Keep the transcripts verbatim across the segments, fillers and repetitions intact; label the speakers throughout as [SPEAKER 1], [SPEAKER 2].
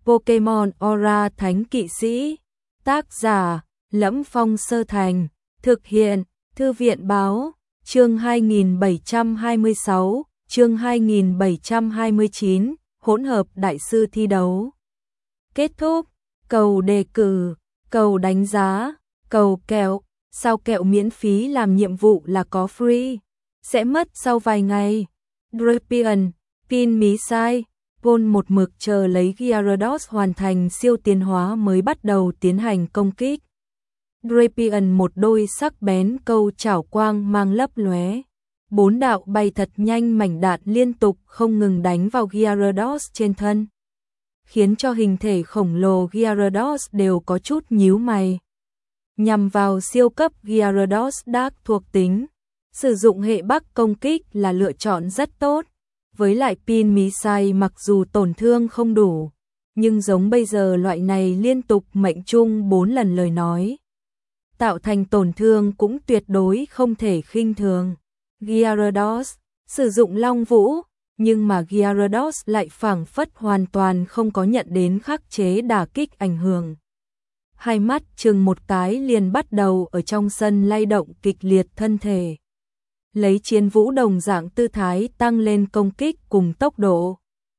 [SPEAKER 1] Pokemon Aura Thánh Kỵ Sĩ. Tác giả: Lẫm Phong Sơ Thành. Thực hiện: Thư viện Báo. Chương hai nghìn bảy trăm hai mươi sáu, chương hai nghìn bảy trăm hai mươi chín, hỗn hợp đại sư thi đấu. Kết thúc. Cầu đề cử, cầu đánh giá, cầu kẹo. Sao kẹo miễn phí làm nhiệm vụ là có free? Sẽ mất sau vài ngày. Drapion, pin mí sai. Pôn một mực chờ lấy Gyarados hoàn thành siêu tiến hóa mới bắt đầu tiến hành công kích. Drapion một đôi sắc bén câu chảo quang mang lấp lóe. Bốn đạo bay thật nhanh mảnh đạn liên tục không ngừng đánh vào Gyarados trên thân, khiến cho hình thể khổng lồ Gyarados đều có chút nhíu mày. Nhằm vào siêu cấp Gyarados Dark thuộc tính, sử dụng hệ Bắc công kích là lựa chọn rất tốt. Với lại pin mí sai mặc dù tổn thương không đủ, nhưng giống bây giờ loại này liên tục mệnh trung bốn lần lời nói, tạo thành tổn thương cũng tuyệt đối không thể khinh thường. Gyarados sử dụng Long Vũ, nhưng mà Gyarados lại phảng phất hoàn toàn không có nhận đến khắc chế đả kích ảnh hưởng. Hai mắt chừng một cái liền bắt đầu ở trong sân lay động kịch liệt thân thể, lấy chiến vũ đồng dạng tư thái tăng lên công kích cùng tốc độ.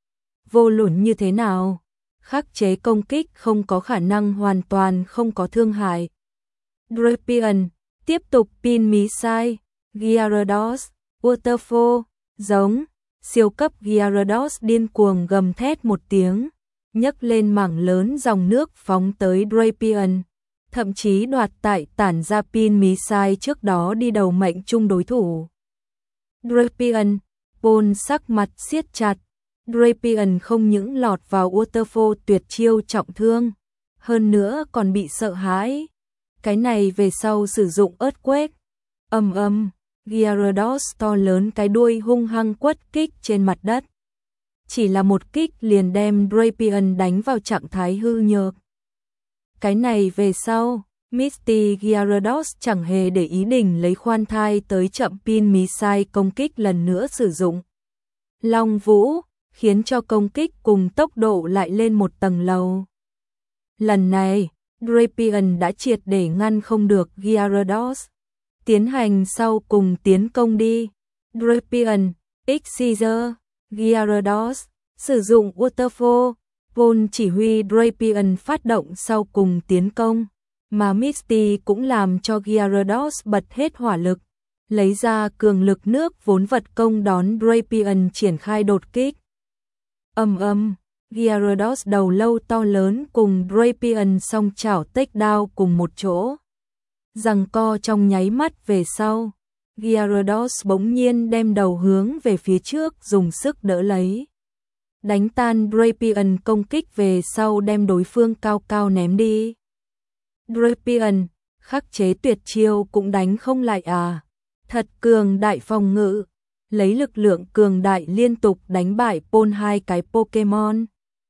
[SPEAKER 1] Vô luận như thế nào, khắc chế công kích không có khả năng hoàn toàn không có thương hại. Drapion tiếp tục pin mí sai. Gyarados, Waterfall, giống. Siêu cấp Gyarados điên cuồng gầm thét một tiếng, nhấc lên mảng lớn dòng nước phóng tới Drapion, thậm chí đoạt tại tản ra pin mí sai trước đó đi đầu mệnh chung đối thủ. Drapion, Pôn sắc mặt siết chặt. Drapion không những lọt vào Waterfall tuyệt chiêu trọng thương, hơn nữa còn bị sợ hãi. Cái này về sau sử dụng Earthquake. Ầm ầm, Gyarados to lớn cái đuôi hung hăng quất kích trên mặt đất. Chỉ là một kích liền đem Drapion đánh vào trạng thái hư nhược. Cái này về sau, Misty Gyarados chẳng hề để ý định lấy khoan thai tới chậm pin mí sai công kích lần nữa sử dụng Long Vũ, khiến cho công kích cùng tốc độ lại lên một tầng lầu. Lần này, Drapion đã triệt để ngăn không được Gyarados. Tiến hành sau cùng tiến công đi. Drapion, X-Scissor, Gyarados, sử dụng Waterfall. Pôn chỉ huy Drapion phát động sau cùng tiến công, mà Misty cũng làm cho Gyarados bật hết hỏa lực, lấy ra cường lực nước vốn vật công đón Drapion triển khai đột kích. Ầm ầm, Gyarados đầu lâu to lớn cùng Drapion song chảo takedown cùng một chỗ. Giằng co trong nháy mắt về sau, Gyarados bỗng nhiên đem đầu hướng về phía trước dùng sức đỡ lấy. Đánh tan Drapion công kích về sau đem đối phương cao cao ném đi. Drapion, khắc chế tuyệt chiêu cũng đánh không lại à. Thật cường đại phòng ngự, lấy lực lượng cường đại liên tục đánh bại Pôn hai cái Pokemon.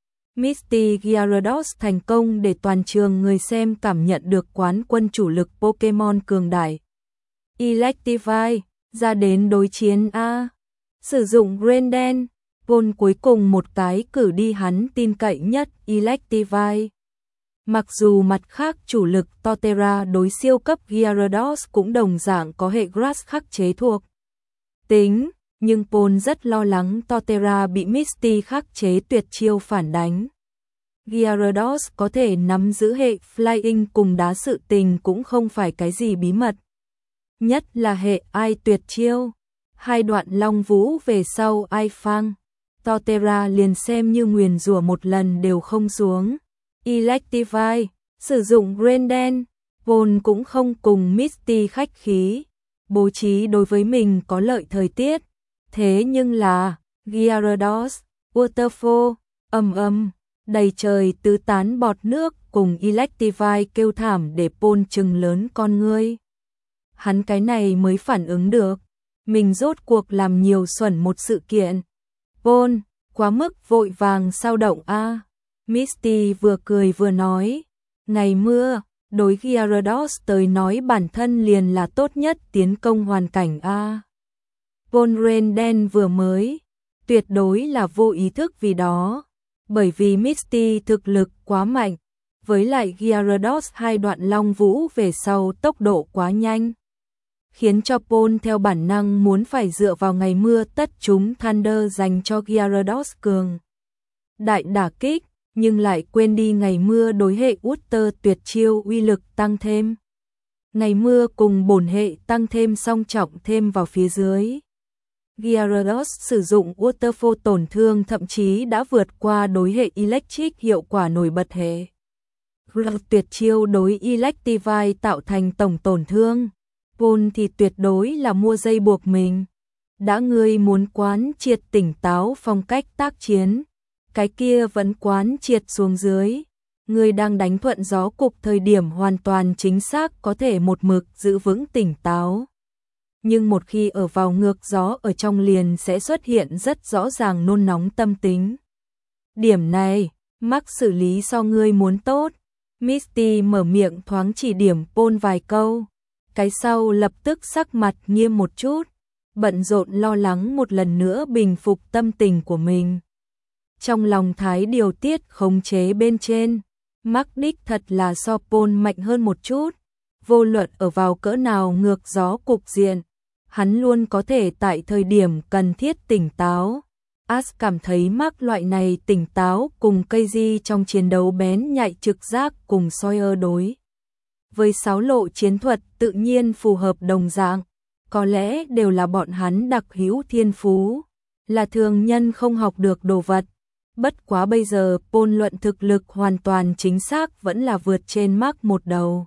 [SPEAKER 1] Misty Gyarados thành công để toàn trường người xem cảm nhận được quán quân chủ lực Pokemon cường đại. Electivire, ra đến đối chiến A. Sử dụng Grendel, Pôn cuối cùng một cái cử đi hắn tin cậy nhất Electivire. Mặc dù mặt khác chủ lực Torterra đối siêu cấp Gyarados cũng đồng dạng có hệ Grass khắc chế thuộc tính, nhưng Pôn rất lo lắng Torterra bị Misty khắc chế tuyệt chiêu phản đánh. Gyarados có thể nắm giữ hệ Flying cùng đá sự tình cũng không phải cái gì bí mật. Nhất là hệ ai tuyệt chiêu. Hai đoạn Long Vũ về sau ai phang, Torterra liền xem như nguyền rủa một lần đều không xuống. Electivire, sử dụng Grendel, Pôn cũng không cùng Misty khách khí, bố trí đối với mình có lợi thời tiết. Thế nhưng là, Gyarados, Waterfall, ầm ầm, đầy trời tứ tán bọt nước cùng Electivire kêu thảm để Pôn trừng lớn con ngươi. Hắn cái này mới phản ứng được, mình rốt cuộc làm nhiều xuẩn một sự kiện. Pôn, quá mức vội vàng sao động a. À. Misty vừa cười vừa nói, ngày mưa, đối Gyarados tới nói bản thân liền là tốt nhất tiến công hoàn cảnh a. À. Pôn Grendel vừa mới, tuyệt đối là vô ý thức vì đó. bởi vì Misty thực lực quá mạnh, với lại Gyarados hai đoạn long vũ về sau tốc độ quá nhanh, khiến cho Paul theo bản năng muốn phải dựa vào ngày mưa tất chúng Thunder dành cho Gyarados cường đại đả kích, nhưng lại quên đi ngày mưa đối hệ Water tuyệt chiêu uy lực tăng thêm. Ngày mưa cùng bổn hệ tăng thêm song trọng thêm vào phía dưới. Gyarados sử dụng Waterfall tổn thương thậm chí đã vượt qua đối hệ Electric hiệu quả nổi bật hệ. Tuyệt chiêu đối Electivire tạo thành tổng tổn thương. Paul thì tuyệt đối là mua dây buộc mình. Đã ngươi muốn quán triệt tỉnh táo phong cách tác chiến, cái kia vẫn quán triệt xuống dưới. Ngươi đang đánh thuận gió cục thời điểm hoàn toàn chính xác có thể một mực giữ vững tỉnh táo. Nhưng một khi ở vào ngược gió ở trong liền sẽ xuất hiện rất rõ ràng nôn nóng tâm tính. Điểm này, Mark xử lý so ngươi muốn tốt. Misty mở miệng thoáng chỉ điểm Paul vài câu. Cái sau lập tức sắc mặt nghiêm một chút, bận rộn lo lắng một lần nữa bình phục tâm tình của mình. Trong lòng thái điều tiết khống chế bên trên, Mark đích thật là so Paul mạnh hơn một chút. Vô luận ở vào cỡ nào ngược gió cục diện, hắn luôn có thể tại thời điểm cần thiết tỉnh táo. Ash cảm thấy Mark loại này tỉnh táo cùng Keiji trong chiến đấu bén nhạy trực giác cùng Sawyer đối với sáu lộ chiến thuật tự nhiên phù hợp đồng dạng, có lẽ đều là bọn hắn đặc hữu thiên phú, là thường nhân không học được đồ vật. Bất quá bây giờ Paul luận thực lực hoàn toàn chính xác vẫn là vượt trên Mark một đầu.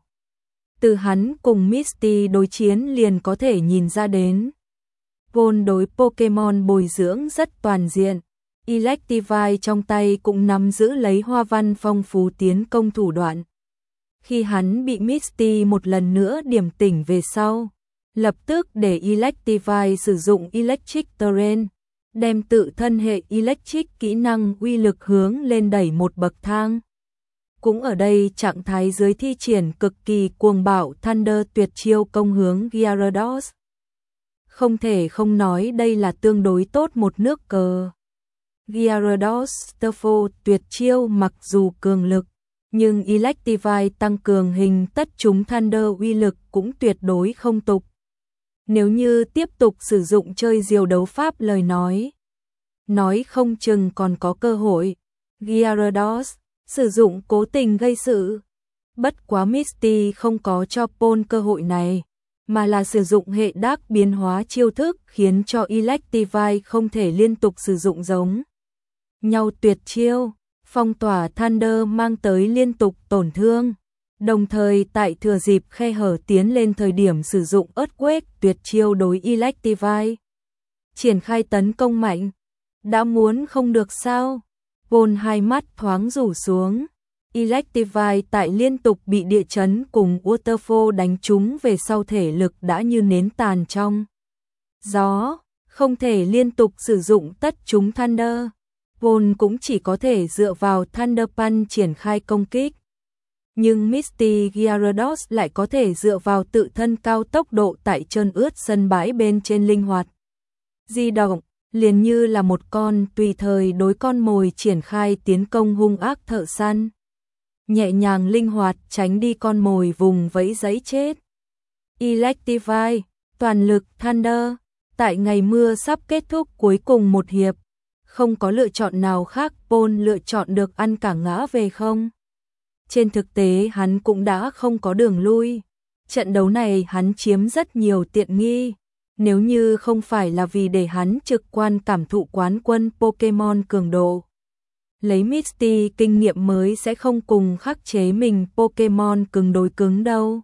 [SPEAKER 1] Từ hắn cùng Misty đối chiến liền có thể nhìn ra đến. Paul đối Pokemon bồi dưỡng rất toàn diện, Electivire trong tay cũng nắm giữ lấy hoa văn phong phú tiến công thủ đoạn. Khi hắn bị Misty một lần nữa điểm tỉnh về sau, lập tức để Electivire sử dụng Electric Terrain, đem tự thân hệ Electric kỹ năng uy lực hướng lên đẩy một bậc thang. Cũng ở đây trạng thái dưới thi triển cực kỳ cuồng bạo Thunder tuyệt chiêu công hướng Gyarados. Không thể không nói đây là tương đối tốt một nước cờ. Gyarados Waterfall tuyệt chiêu mặc dù cường lực, nhưng Electivire tăng cường hình tất chúng Thunder uy lực cũng tuyệt đối không tục. Nếu như tiếp tục sử dụng chơi diều đấu pháp lời nói, nói không chừng còn có cơ hội. Gyarados sử dụng cố tình gây sự. Bất quá Misty không có cho Paul cơ hội này, mà là sử dụng hệ đắc biến hóa chiêu thức khiến cho Electivire không thể liên tục sử dụng giống nhau tuyệt chiêu. Phong tỏa Thunder mang tới liên tục tổn thương, đồng thời tại thừa dịp khe hở tiến lên thời điểm sử dụng Earthquake tuyệt chiêu đối Electivire. Triển khai tấn công mạnh, đã muốn không được sao? Paul hai mắt thoáng rủ xuống. Electivire tại liên tục bị địa chấn cùng Waterfall đánh trúng về sau thể lực đã như nến tàn trong gió, không thể liên tục sử dụng tất chúng Thunder. Paul cũng chỉ có thể dựa vào Thunder Punch triển khai công kích. Nhưng Misty Gyarados lại có thể dựa vào tự thân cao tốc độ tại trơn ướt sân bãi bên trên linh hoạt di động, liền như là một con tùy thời đối con mồi triển khai tiến công hung ác thợ săn. Nhẹ nhàng linh hoạt tránh đi con mồi vùng vẫy giấy chết. Electivire, toàn lực Thunder, tại ngày mưa sắp kết thúc cuối cùng một hiệp, không có lựa chọn nào khác, Paul lựa chọn được ăn cả ngã về không. Trên thực tế hắn cũng đã không có đường lui. Trận đấu này hắn chiếm rất nhiều tiện nghi. Nếu như không phải là vì để hắn trực quan cảm thụ quán quân Pokemon cường độ, lấy Misty kinh nghiệm mới sẽ không cùng khắc chế mình Pokemon cứng đối cứng đâu.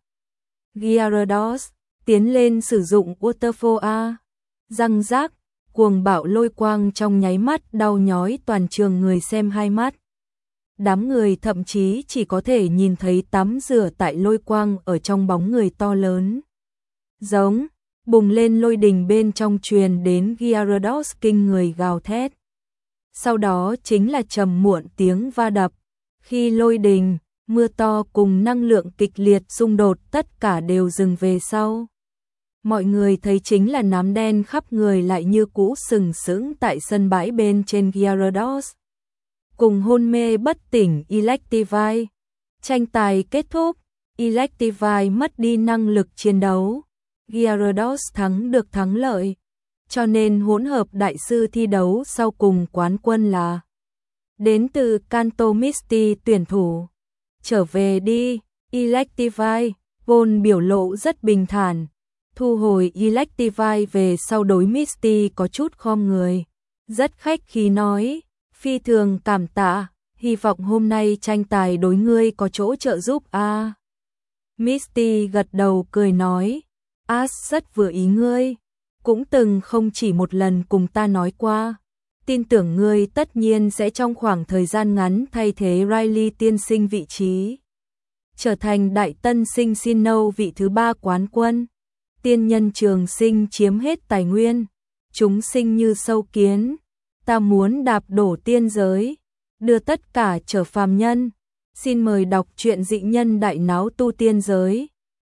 [SPEAKER 1] Gyarados tiến lên sử dụng Waterfall A. Răng rác, cuồng bạo lôi quang trong nháy mắt đau nhói toàn trường người xem hai mắt. Đám người thậm chí chỉ có thể nhìn thấy tắm rửa tại lôi quang ở trong bóng người to lớn. Giống, bùng lên lôi đình bên trong truyền đến Gyarados kinh người gào thét. Sau đó chính là trầm muộn tiếng va đập. Khi lôi đình, mưa to cùng năng lượng kịch liệt xung đột tất cả đều dừng về sau. Mọi người thấy chính là nám đen khắp người lại như cũ sừng sững tại sân bãi bên trên Gyarados. cùng hôn mê bất tỉnh Electivire. Tranh tài kết thúc, Electivire mất đi năng lực chiến đấu, Gyarados thắng được thắng lợi, cho nên hỗn hợp đại sư thi đấu sau cùng quán quân là đến từ Kanto Misty tuyển thủ. Trở về đi, Electivire, Von biểu lộ rất bình thản, thu hồi Electivire về sau đối Misty có chút khom người, rất khách khí nói, phi thường cảm tạ, hy vọng hôm nay tranh tài đối ngươi có chỗ trợ giúp a. À. Misty gật đầu cười nói, Ash rất vừa ý ngươi, cũng từng không chỉ một lần cùng ta nói qua, tin tưởng ngươi tất nhiên sẽ trong khoảng thời gian ngắn thay thế Riley tiên sinh vị trí, trở thành đại tân sinh Sinnoh vị thứ ba quán quân. Tiên nhân trường sinh chiếm hết tài nguyên, chúng sinh như sâu kiến, ta muốn đạp đổ tiên giới, đưa tất cả trở phàm nhân. Xin mời đọc truyện Dị Nhân Đại Náo Tu Tiên Giới.